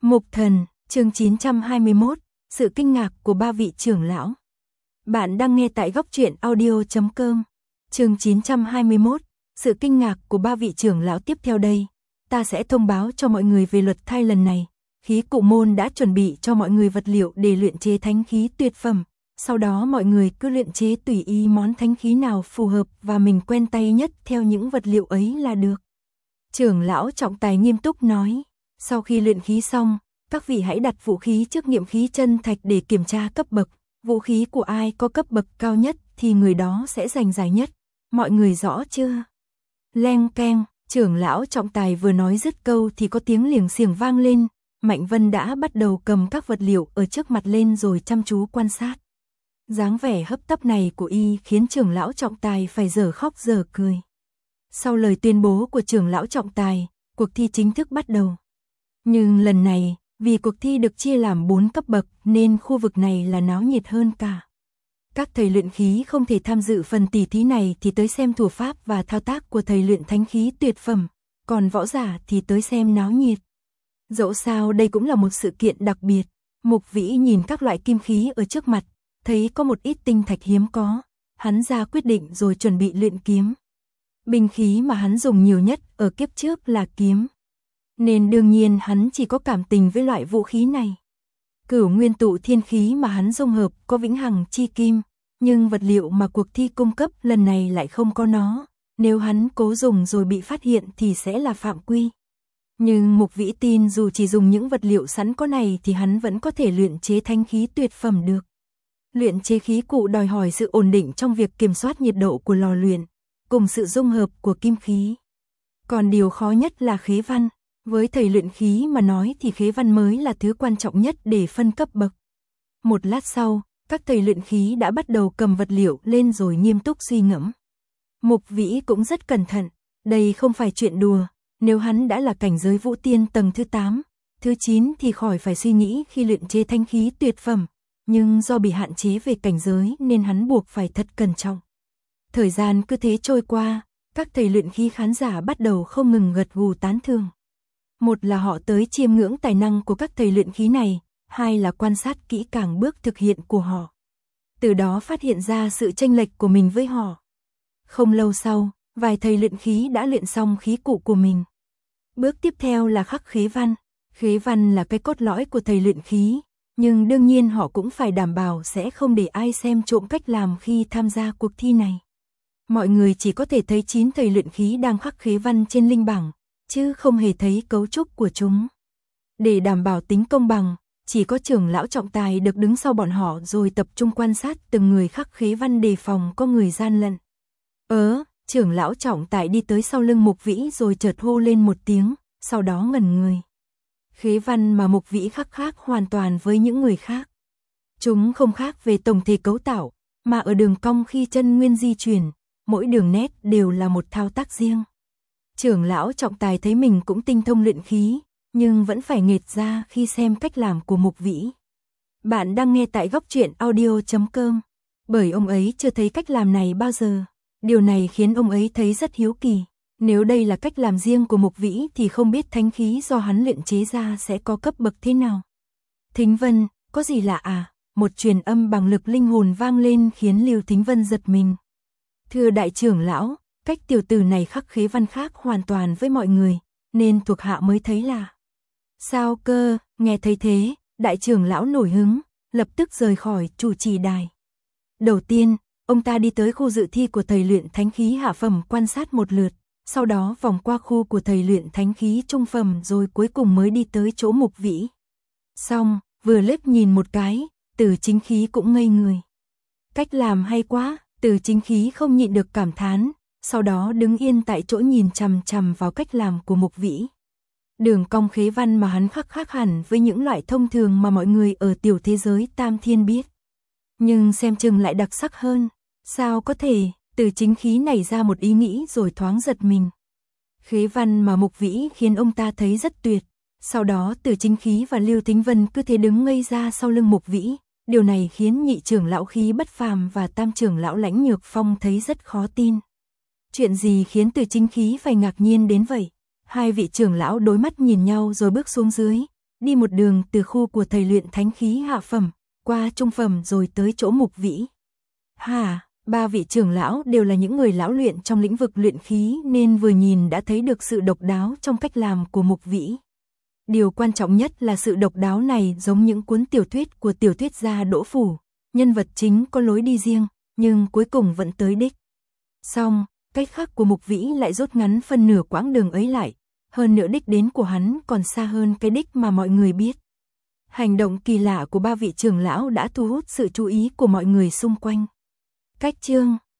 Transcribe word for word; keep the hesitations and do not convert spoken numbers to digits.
Mục Thần, chương chín trăm hai mươi mốt, sự kinh ngạc của ba vị trưởng lão. Bạn đang nghe tại góc truyện audio chấm com. Chương chín trăm hai mươi mốt, sự kinh ngạc của ba vị trưởng lão. Tiếp theo đây, ta sẽ thông báo cho mọi người về luật thai lần này. Khí cụ môn đã chuẩn bị cho mọi người vật liệu để luyện chế thánh khí tuyệt phẩm. Sau đó mọi người cứ luyện chế tùy ý món thánh khí nào phù hợp và mình quen tay nhất theo những vật liệu ấy là được. Trưởng lão trọng tài nghiêm túc nói. Sau khi luyện khí xong, các vị hãy đặt vũ khí trước nghiệm khí chân thạch để kiểm tra cấp bậc. Vũ khí của ai có cấp bậc cao nhất thì người đó sẽ giành giải nhất. Mọi người rõ chưa? Leng keng, trưởng lão trọng tài vừa nói dứt câu thì có tiếng liềng xiềng vang lên. Mạnh Vân đã bắt đầu cầm các vật liệu ở trước mặt lên rồi chăm chú quan sát. Dáng vẻ hấp tấp này của y khiến trưởng lão trọng tài phải dở khóc dở cười. Sau lời tuyên bố của trưởng lão trọng tài, cuộc thi chính thức bắt đầu. Nhưng lần này, vì cuộc thi được chia làm bốn cấp bậc nên khu vực này là náo nhiệt hơn cả. Các thầy luyện khí không thể tham dự phần tỉ thí này thì tới xem thủ pháp và thao tác của thầy luyện thánh khí tuyệt phẩm, còn võ giả thì tới xem náo nhiệt. Dẫu sao đây cũng là một sự kiện đặc biệt. Mục Vĩ nhìn các loại kim khí ở trước mặt, thấy có một ít tinh thạch hiếm có, hắn ra quyết định rồi chuẩn bị luyện kiếm. Binh khí mà hắn dùng nhiều nhất ở kiếp trước là kiếm, nên đương nhiên hắn chỉ có cảm tình với loại vũ khí này. Cửu nguyên tụ thiên khí mà hắn dung hợp có vĩnh hằng chi kim, nhưng vật liệu mà cuộc thi cung cấp lần này lại không có nó, nếu hắn cố dùng rồi bị phát hiện thì sẽ là phạm quy. Nhưng Mục Vĩ tin dù chỉ dùng những vật liệu sẵn có này thì hắn vẫn có thể luyện chế thánh khí tuyệt phẩm được. Luyện chế khí cụ đòi hỏi sự ổn định trong việc kiểm soát nhiệt độ của lò luyện, cùng sự dung hợp của kim khí. Còn điều khó nhất là khế văn. Với thầy luyện khí mà nói thì khế văn mới là thứ quan trọng nhất để phân cấp bậc. Một lát sau, các thầy luyện khí đã bắt đầu cầm vật liệu lên rồi nghiêm túc suy ngẫm. Mục Vĩ cũng rất cẩn thận, đây không phải chuyện đùa, nếu hắn đã là cảnh giới vũ tiên tầng thứ tám, thứ chín thì khỏi phải suy nghĩ khi luyện chế thanh khí tuyệt phẩm, nhưng do bị hạn chế về cảnh giới nên hắn buộc phải thật cẩn trọng. Thời gian cứ thế trôi qua, các thầy luyện khí khán giả bắt đầu không ngừng gật gù tán thưởng. Một là họ tới chiêm ngưỡng tài năng của các thầy luyện khí này, hai là quan sát kỹ càng bước thực hiện của họ. Từ đó phát hiện ra sự chênh lệch của mình với họ. Không lâu sau, vài thầy luyện khí đã luyện xong khí cụ của mình. Bước tiếp theo là khắc khế văn. Khế văn là cái cốt lõi của thầy luyện khí, nhưng đương nhiên họ cũng phải đảm bảo sẽ không để ai xem trộm cách làm khi tham gia cuộc thi này. Mọi người chỉ có thể thấy chín thầy luyện khí đang khắc khế văn trên linh bảng, chứ không hề thấy cấu trúc của chúng. Để đảm bảo tính công bằng, chỉ có trưởng lão trọng tài được đứng sau bọn họ rồi tập trung quan sát từng người khắc khế văn đề phòng có người gian lận. Ớ, trưởng lão trọng tài đi tới sau lưng Mục Vĩ rồi chợt hô lên một tiếng, sau đó ngẩn người. Khế văn mà Mục Vĩ khắc khác hoàn toàn với những người khác. Chúng không khác về tổng thể cấu tạo, mà ở đường cong khi chân nguyên di chuyển, mỗi đường nét đều là một thao tác riêng. Trưởng lão trọng tài thấy mình cũng tinh thông luyện khí, nhưng vẫn phải nghệt ra khi xem cách làm của Mục Vĩ. Bạn đang nghe tại góc truyện audio chấm com, bởi ông ấy chưa thấy cách làm này bao giờ. Điều này khiến ông ấy thấy rất hiếu kỳ. Nếu đây là cách làm riêng của Mục Vĩ thì không biết thánh khí do hắn luyện chế ra sẽ có cấp bậc thế nào. Thính Vân, có gì lạ à? Một truyền âm bằng lực linh hồn vang lên khiến Lưu Thính Vân giật mình. Thưa đại trưởng lão, cách tiểu tử này khắc khế văn khác hoàn toàn với mọi người, nên thuộc hạ mới thấy lạ. Sao cơ? Nghe thấy thế, đại trưởng lão nổi hứng, lập tức rời khỏi chủ trì đài. Đầu tiên, ông ta đi tới khu dự thi của thầy luyện thánh khí hạ phẩm quan sát một lượt, sau đó vòng qua khu của thầy luyện thánh khí trung phẩm rồi cuối cùng mới đi tới chỗ Mục Vĩ. Xong, vừa liếc nhìn một cái, Từ Chính Khí cũng ngây người. Cách làm hay quá, Từ Chính Khí không nhịn được cảm thán, sau đó đứng yên tại chỗ nhìn chằm chằm vào cách làm của Mục Vĩ. Đường cong khế văn mà hắn khắc khác hẳn với những loại thông thường mà mọi người ở tiểu thế giới tam thiên biết. Nhưng xem chừng lại đặc sắc hơn. Sao có thể? Từ Chính Khí nảy ra một ý nghĩ rồi thoáng giật mình. Khế văn mà Mục Vĩ khiến ông ta thấy rất tuyệt. Sau đó Từ Chính Khí và Lưu Thính Vân cứ thế đứng ngây ra sau lưng Mục Vĩ. Điều này khiến nhị trưởng lão Khí Bất Phàm và tam trưởng lão Lãnh Nhược Phong thấy rất khó tin. Chuyện gì khiến Từ Chính Khí phải ngạc nhiên đến vậy? Hai vị trưởng lão đối mắt nhìn nhau rồi bước xuống dưới. đi một đường từ khu của thầy luyện thánh khí hạ phẩm, qua trung phẩm rồi tới chỗ Mục Vĩ. Hà, ba vị trưởng lão đều là những người lão luyện trong lĩnh vực luyện khí nên vừa nhìn đã thấy được sự độc đáo trong cách làm của Mục Vĩ. Điều quan trọng nhất là sự độc đáo này giống những cuốn tiểu thuyết của tiểu thuyết gia Đỗ Phủ, nhân vật chính có lối đi riêng, nhưng cuối cùng vẫn tới đích. Song, cách khác của Mục Vĩ lại rút ngắn phân nửa quãng đường ấy lại, hơn nữa đích đến của hắn còn xa hơn cái đích mà mọi người biết. Hành động kỳ lạ của ba vị trưởng lão đã thu hút sự chú ý của mọi người xung quanh. Cách chương